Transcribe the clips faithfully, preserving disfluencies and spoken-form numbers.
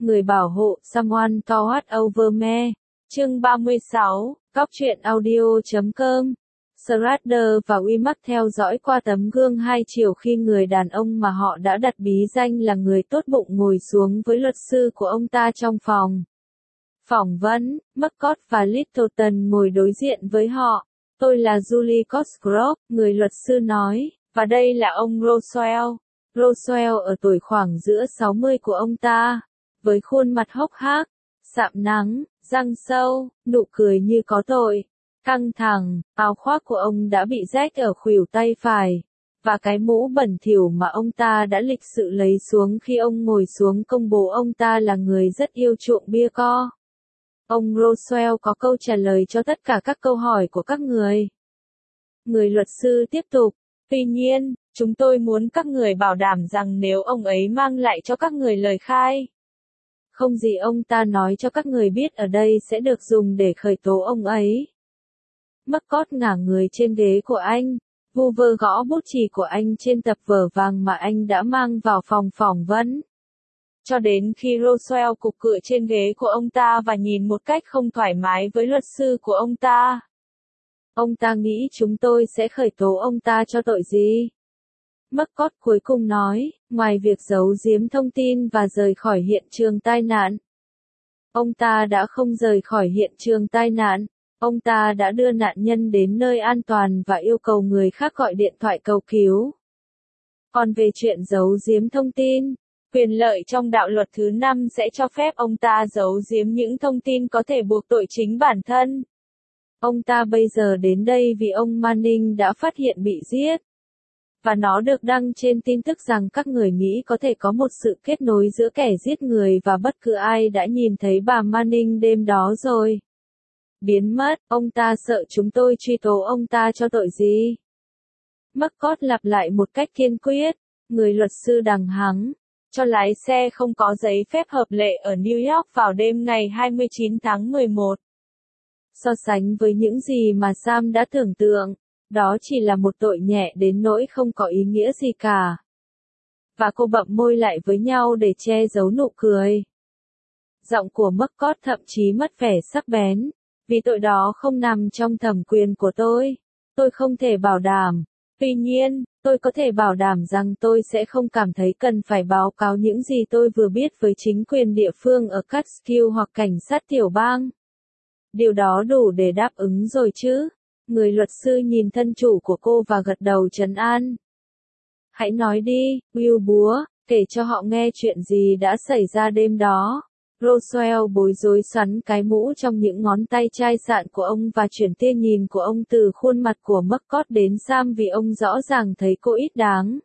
người bảo hộ, someone to watch over me. Chương ba mươi sáu, Cóc truyện audio chấm com. Schrader và Wemak theo dõi qua tấm gương hai chiều khi người đàn ông mà họ đã đặt bí danh là người tốt bụng ngồi xuống với luật sư của ông ta trong phòng phỏng vấn. McCord và Littleton ngồi đối diện với họ. Tôi là Julie Cosgrove, người luật sư nói, và đây là ông Roswell. Roswell ở tuổi khoảng giữa sáu mươi của ông ta, với khuôn mặt hốc hác, sạm nắng, răng sâu, nụ cười như có tội, căng thẳng. Áo khoác của ông đã bị rách ở khuỷu tay phải, và cái mũ bẩn thỉu mà ông ta đã lịch sự lấy xuống khi ông ngồi xuống công bố ông ta là người rất yêu chuộng bia co. Ông Roswell có câu trả lời cho tất cả các câu hỏi của các người. Người luật sư tiếp tục, tuy nhiên, chúng tôi muốn các người bảo đảm rằng nếu ông ấy mang lại cho các người lời khai không gì ông ta nói cho các người biết ở đây sẽ được dùng để khởi tố ông ấy. McCord ngả người trên ghế của anh, vu vơ gõ bút chì của anh trên tập vở vàng mà anh đã mang vào phòng phỏng vấn. Cho đến khi Roswell cục cựa trên ghế của ông ta và nhìn một cách không thoải mái với luật sư của ông ta. Ông ta nghĩ chúng tôi sẽ khởi tố ông ta cho tội gì? McCord cuối cùng nói, ngoài việc giấu giếm thông tin và rời khỏi hiện trường tai nạn. Ông ta đã không rời khỏi hiện trường tai nạn. Ông ta đã đưa nạn nhân đến nơi an toàn và yêu cầu người khác gọi điện thoại cầu cứu. Còn về chuyện giấu giếm thông tin, quyền lợi trong đạo luật thứ năm sẽ cho phép ông ta giấu giếm những thông tin có thể buộc tội chính bản thân. Ông ta bây giờ đến đây vì ông Manning đã phát hiện bị giết. Và nó được đăng trên tin tức rằng các người nghĩ có thể có một sự kết nối giữa kẻ giết người và bất cứ ai đã nhìn thấy bà Manning đêm đó rồi. Biến mất, ông ta sợ chúng tôi truy tố ông ta cho tội gì? McCord lặp lại một cách kiên quyết, người luật sư đằng hắng, cho lái xe không có giấy phép hợp lệ ở New York vào đêm ngày hai mươi chín tháng mười một. So sánh với những gì mà Sam đã tưởng tượng, đó chỉ là một tội nhẹ đến nỗi không có ý nghĩa gì cả. Và cô bậm môi lại với nhau để che giấu nụ cười. Giọng của McCord thậm chí mất vẻ sắc bén. Vì tội đó không nằm trong thẩm quyền của tôi. Tôi không thể bảo đảm. Tuy nhiên, tôi có thể bảo đảm rằng tôi sẽ không cảm thấy cần phải báo cáo những gì tôi vừa biết với chính quyền địa phương ở Catskill hoặc cảnh sát tiểu bang. Điều đó đủ để đáp ứng rồi chứ? Người luật sư nhìn thân chủ của cô và gật đầu trấn an. Hãy nói đi, Will búa, kể cho họ nghe chuyện gì đã xảy ra đêm đó. Roswell bối rối xoắn cái mũ trong những ngón tay chai sạn của ông và chuyển tia nhìn của ông từ khuôn mặt của McCord đến Sam vì ông rõ ràng thấy cô ít đáng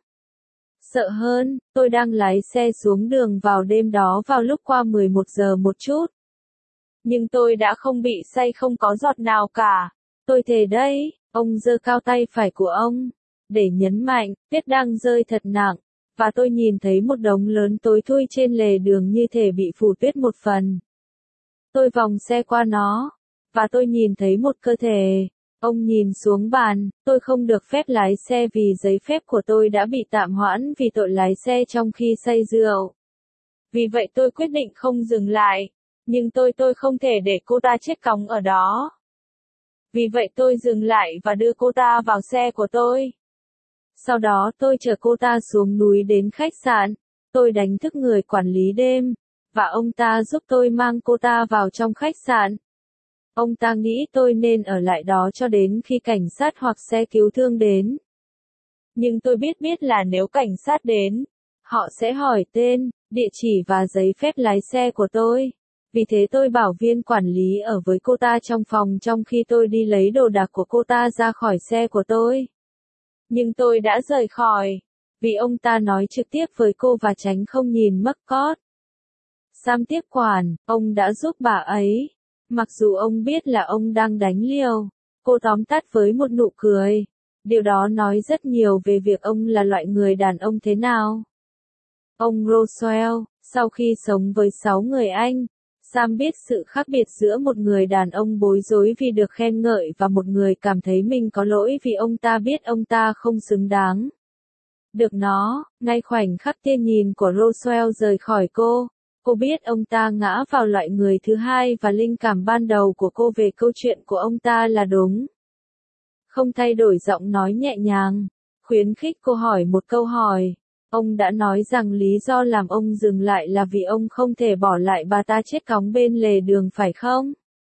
sợ hơn. Tôi đang lái xe xuống đường vào đêm đó vào lúc qua mười một giờ một chút. Nhưng tôi đã không bị say không có giọt nào cả. Tôi thề đấy, ông giơ cao tay phải của ông, để nhấn mạnh, tuyết đang rơi thật nặng. Và tôi nhìn thấy một đống lớn tối thui trên lề đường như thể bị phủ tuyết một phần. Tôi vòng xe qua nó, và tôi nhìn thấy một cơ thể. Ông nhìn xuống bàn, tôi không được phép lái xe vì giấy phép của tôi đã bị tạm hoãn vì tội lái xe trong khi say rượu. Vì vậy tôi quyết định không dừng lại, nhưng tôi tôi không thể để cô ta chết cóng ở đó. Vì vậy tôi dừng lại và đưa cô ta vào xe của tôi. Sau đó tôi chở cô ta xuống núi đến khách sạn. Tôi đánh thức người quản lý đêm, và ông ta giúp tôi mang cô ta vào trong khách sạn. Ông ta nghĩ tôi nên ở lại đó cho đến khi cảnh sát hoặc xe cứu thương đến. Nhưng tôi biết biết là nếu cảnh sát đến, họ sẽ hỏi tên, địa chỉ và giấy phép lái xe của tôi. Vì thế tôi bảo viên quản lý ở với cô ta trong phòng trong khi tôi đi lấy đồ đạc của cô ta ra khỏi xe của tôi. Nhưng tôi đã rời khỏi, vì ông ta nói trực tiếp với cô và tránh không nhìn McCord. Sam tiếp quản, ông đã giúp bà ấy. Mặc dù ông biết là ông đang đánh liều, cô tóm tắt với một nụ cười. Điều đó nói rất nhiều về việc ông là loại người đàn ông thế nào. Ông Roswell, sau khi sống với sáu người Anh, Sam biết sự khác biệt giữa một người đàn ông bối rối vì được khen ngợi và một người cảm thấy mình có lỗi vì ông ta biết ông ta không xứng đáng được nó. Ngay khoảnh khắc tia nhìn của Roswell rời khỏi cô, Cô biết ông ta ngã vào loại người thứ hai và linh cảm ban đầu của cô về câu chuyện của ông ta là đúng. Không thay đổi giọng nói nhẹ nhàng, khuyến khích cô hỏi một câu hỏi. Ông đã nói rằng lý do làm ông dừng lại là vì ông không thể bỏ lại bà ta chết cóng bên lề đường phải không?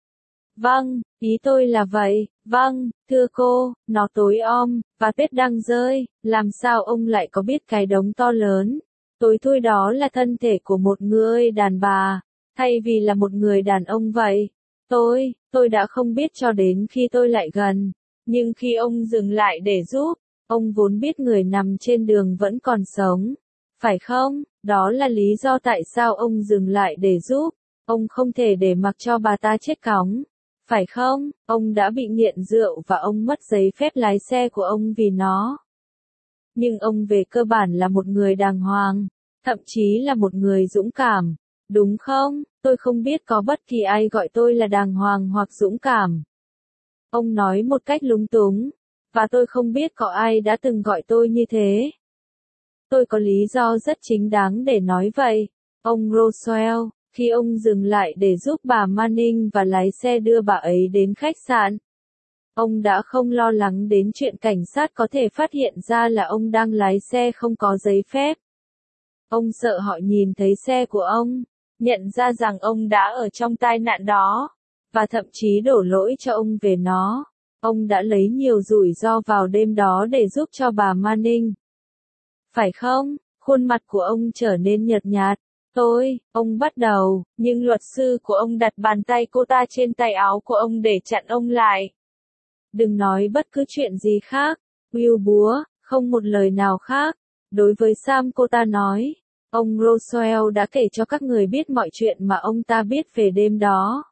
Vâng, ý tôi là vậy, vâng, thưa cô, nó tối om, và tuyết đang rơi, làm sao ông lại có biết cái đống to lớn, tối thui đó là thân thể của một người đàn bà, thay vì là một người đàn ông vậy? Tôi, tôi đã không biết cho đến khi tôi lại gần, nhưng khi ông dừng lại để giúp, ông vốn biết người nằm trên đường vẫn còn sống, phải không? Đó là lý do tại sao ông dừng lại để giúp, ông không thể để mặc cho bà ta chết cóng. Phải không? Ông đã bị nghiện rượu và ông mất giấy phép lái xe của ông vì nó. Nhưng ông về cơ bản là một người đàng hoàng, thậm chí là một người dũng cảm, đúng không? Tôi không biết có bất kỳ ai gọi tôi là đàng hoàng hoặc dũng cảm. Ông nói một cách lúng túng, và tôi không biết có ai đã từng gọi tôi như thế. Tôi có lý do rất chính đáng để nói vậy, ông Roswell. Khi ông dừng lại để giúp bà Manning và lái xe đưa bà ấy đến khách sạn, ông đã không lo lắng đến chuyện cảnh sát có thể phát hiện ra là ông đang lái xe không có giấy phép. Ông sợ họ nhìn thấy xe của ông, nhận ra rằng ông đã ở trong tai nạn đó, và thậm chí đổ lỗi cho ông về nó. Ông đã lấy nhiều rủi ro vào đêm đó để giúp cho bà Manning. Phải không? Khuôn mặt của ông trở nên nhợt nhạt. Tôi, ông bắt đầu, nhưng luật sư của ông đặt bàn tay cô ta trên tay áo của ông để chặn ông lại. Đừng nói bất cứ chuyện gì khác, Will búa, không một lời nào khác. Đối với Sam cô ta nói, ông Roswell đã kể cho các người biết mọi chuyện mà ông ta biết về đêm đó.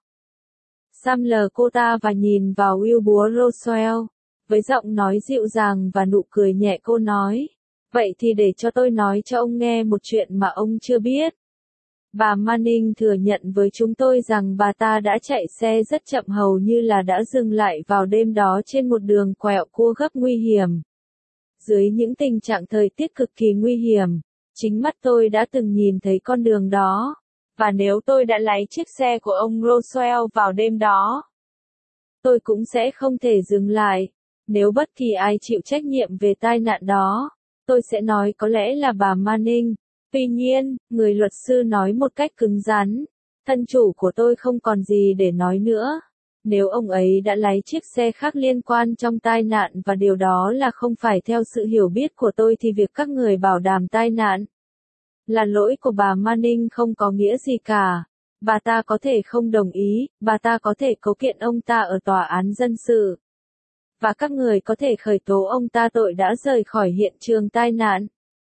Sam lờ cô ta và nhìn vào Will búa Roswell. Với giọng nói dịu dàng và nụ cười nhẹ cô nói, vậy thì để cho tôi nói cho ông nghe một chuyện mà ông chưa biết. Bà Manning thừa nhận với chúng tôi rằng bà ta đã chạy xe rất chậm hầu như là đã dừng lại vào đêm đó trên một đường quẹo cua gấp nguy hiểm. Dưới những tình trạng thời tiết cực kỳ nguy hiểm, chính mắt tôi đã từng nhìn thấy con đường đó. Và nếu tôi đã lái chiếc xe của ông Roswell vào đêm đó, tôi cũng sẽ không thể dừng lại. Nếu bất kỳ ai chịu trách nhiệm về tai nạn đó, tôi sẽ nói có lẽ là bà Manning. Tuy nhiên, người luật sư nói một cách cứng rắn, thân chủ của tôi không còn gì để nói nữa. Nếu ông ấy đã lái chiếc xe khác liên quan trong tai nạn và điều đó là không phải theo sự hiểu biết của tôi thì việc các người bảo đảm tai nạn là lỗi của bà Manning không có nghĩa gì cả. Bà ta có thể không đồng ý, bà ta có thể cấu kiện ông ta ở tòa án dân sự. Và các người có thể khởi tố ông ta tội đã rời khỏi hiện trường tai nạn.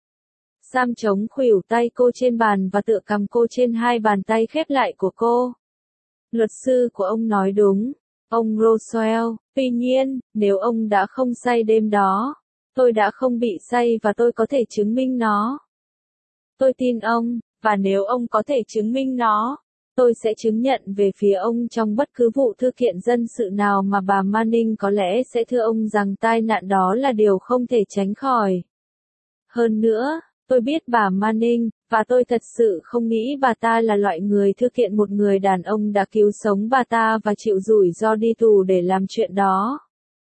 Sam chống khuỷu tay cô trên bàn và tựa cằm cô trên hai bàn tay khép lại của cô. Luật sư của ông nói đúng, ông Roswell. Tuy nhiên, nếu ông đã không say đêm đó, tôi đã không bị say và tôi có thể chứng minh nó. Tôi tin ông, và nếu ông có thể chứng minh nó, tôi sẽ chứng nhận về phía ông trong bất cứ vụ thư kiện dân sự nào mà bà Manning có lẽ sẽ thưa ông rằng tai nạn đó là điều không thể tránh khỏi. Hơn nữa, tôi biết bà Manning, và tôi thật sự không nghĩ bà ta là loại người thư kiện một người đàn ông đã cứu sống bà ta và chịu rủi ro đi tù để làm chuyện đó.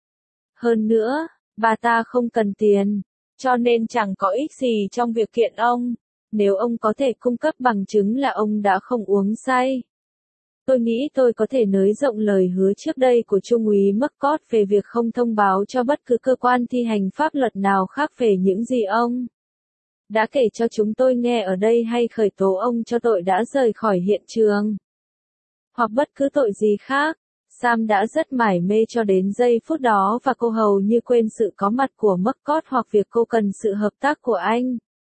Hơn nữa, bà ta không cần tiền, cho nên chẳng có ích gì trong việc kiện ông, nếu ông có thể cung cấp bằng chứng là ông đã không uống say. Tôi nghĩ tôi có thể nới rộng lời hứa trước đây của Trung úy McCord về việc không thông báo cho bất cứ cơ quan thi hành pháp luật nào khác về những gì ông đã kể cho chúng tôi nghe ở đây hay khởi tố ông cho tội đã rời khỏi hiện trường, hoặc bất cứ tội gì khác. Sam đã rất mải mê cho đến giây phút đó và cô hầu như quên sự có mặt của McCord hoặc việc cô cần sự hợp tác của anh.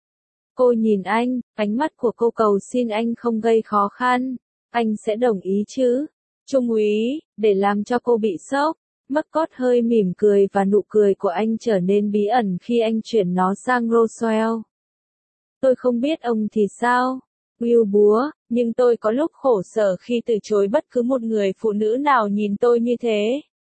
Cô nhìn anh, ánh mắt của cô cầu xin anh không gây khó khăn. Anh sẽ đồng ý chứ? Trung úy, để làm cho cô bị sốc. McCord hơi mỉm cười và nụ cười của anh trở nên bí ẩn khi anh chuyển nó sang Roswell. Tôi không biết ông thì sao, Will búa, nhưng tôi có lúc khổ sở khi từ chối bất cứ một người phụ nữ nào nhìn tôi như thế.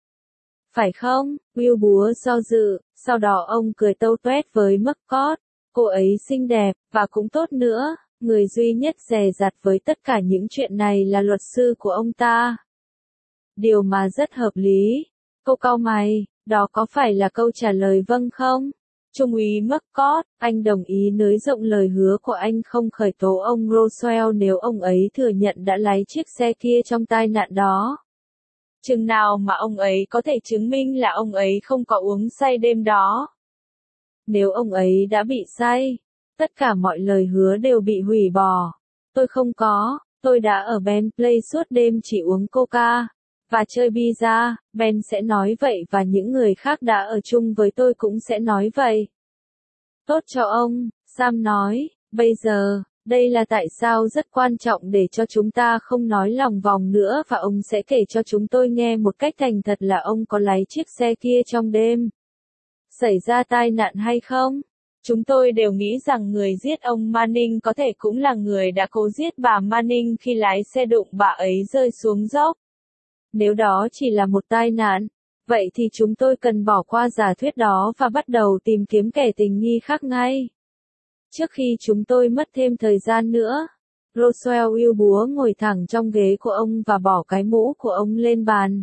Phải không? Will búa do dự, sau đó ông cười tâu tuét với McCord. Cô ấy xinh đẹp, và cũng tốt nữa. Người duy nhất dè dặt với tất cả những chuyện này là luật sư của ông ta. Điều mà rất hợp lý. Cô cau mày, đó có phải là câu trả lời vâng không? Trung úy McCord, anh đồng ý nới rộng lời hứa của anh không khởi tố ông Roswell nếu ông ấy thừa nhận đã lái chiếc xe kia trong tai nạn đó. Chừng nào mà ông ấy có thể chứng minh là ông ấy không có uống say đêm đó. Nếu ông ấy đã bị say, tất cả mọi lời hứa đều bị hủy bỏ. Tôi không có, tôi đã ở Bentley suốt đêm chỉ uống coca và chơi pizza. Ben sẽ nói vậy và những người khác đã ở chung với tôi cũng sẽ nói vậy. Tốt cho ông, Sam nói, bây giờ, đây là tại sao rất quan trọng để cho chúng ta không nói lòng vòng nữa và ông sẽ kể cho chúng tôi nghe một cách thành thật là ông có lái chiếc xe kia trong đêm. Xảy ra tai nạn hay không? Chúng tôi đều nghĩ rằng người giết ông Manning có thể cũng là người đã cố giết bà Manning khi lái xe đụng bà ấy rơi xuống dốc. Nếu đó chỉ là một tai nạn, vậy thì chúng tôi cần bỏ qua giả thuyết đó và bắt đầu tìm kiếm kẻ tình nghi khác ngay. Trước khi chúng tôi mất thêm thời gian nữa, Roswell yêu búa ngồi thẳng trong ghế của ông và bỏ cái mũ của ông lên bàn.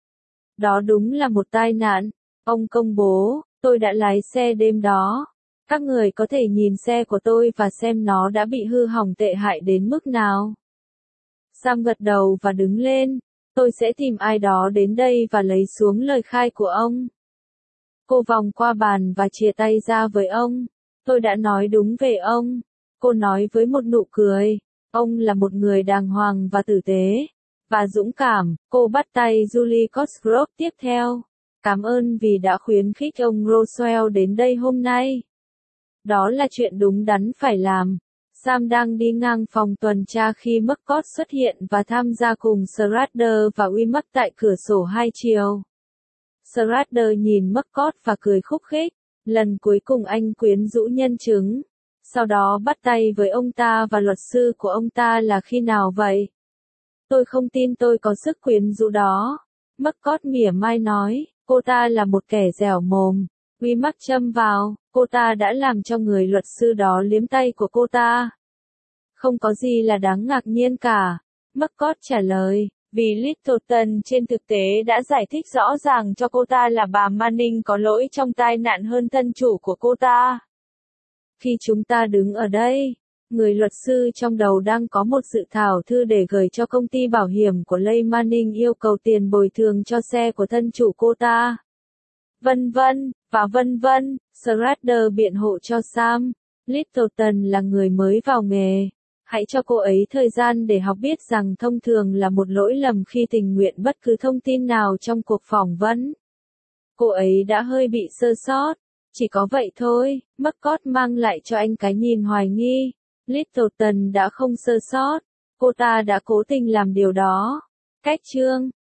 Đó đúng là một tai nạn, ông công bố, tôi đã lái xe đêm đó. Các người có thể nhìn xe của tôi và xem nó đã bị hư hỏng tệ hại đến mức nào. Sam gật đầu và đứng lên. Tôi sẽ tìm ai đó đến đây và lấy xuống lời khai của ông. Cô vòng qua bàn và chìa tay ra với ông. Tôi đã nói đúng về ông. Cô nói với một nụ cười. Ông là một người đàng hoàng và tử tế. Và dũng cảm. Cô bắt tay Julie Cosgrove tiếp theo. Cảm ơn vì đã khuyến khích ông Roswell đến đây hôm nay. Đó là chuyện đúng đắn phải làm. Sam đang đi ngang phòng tuần tra khi McCord xuất hiện và tham gia cùng Schrader và Wimmer tại cửa sổ hai chiều. Schrader nhìn McCord và cười khúc khích. Lần cuối cùng anh quyến rũ nhân chứng. Sau đó bắt tay với ông ta và luật sư của ông ta là khi nào vậy? Tôi không tin tôi có sức quyến rũ đó. McCord mỉa mai nói, cô ta là một kẻ dẻo mồm. Wimmer châm vào, cô ta đã làm cho người luật sư đó liếm tay của cô ta. Không có gì là đáng ngạc nhiên cả. McCord trả lời, vì Littleton trên thực tế đã giải thích rõ ràng cho cô ta là bà Manning có lỗi trong tai nạn hơn thân chủ của cô ta. Khi chúng ta đứng ở đây, người luật sư trong đầu đang có một dự thảo thư để gửi cho công ty bảo hiểm của Leigh Manning yêu cầu tiền bồi thường cho xe của thân chủ cô ta. Vân vân, và vân vân, Schrader biện hộ cho Sam. Littleton là người mới vào nghề. Hãy cho cô ấy thời gian để học biết rằng thông thường là một lỗi lầm khi tình nguyện bất cứ thông tin nào trong cuộc phỏng vấn. Cô ấy đã hơi bị sơ sót. Chỉ có vậy thôi, McCord mang lại cho anh cái nhìn hoài nghi. Littleton đã không sơ sót. Cô ta đã cố tình làm điều đó. Cách chương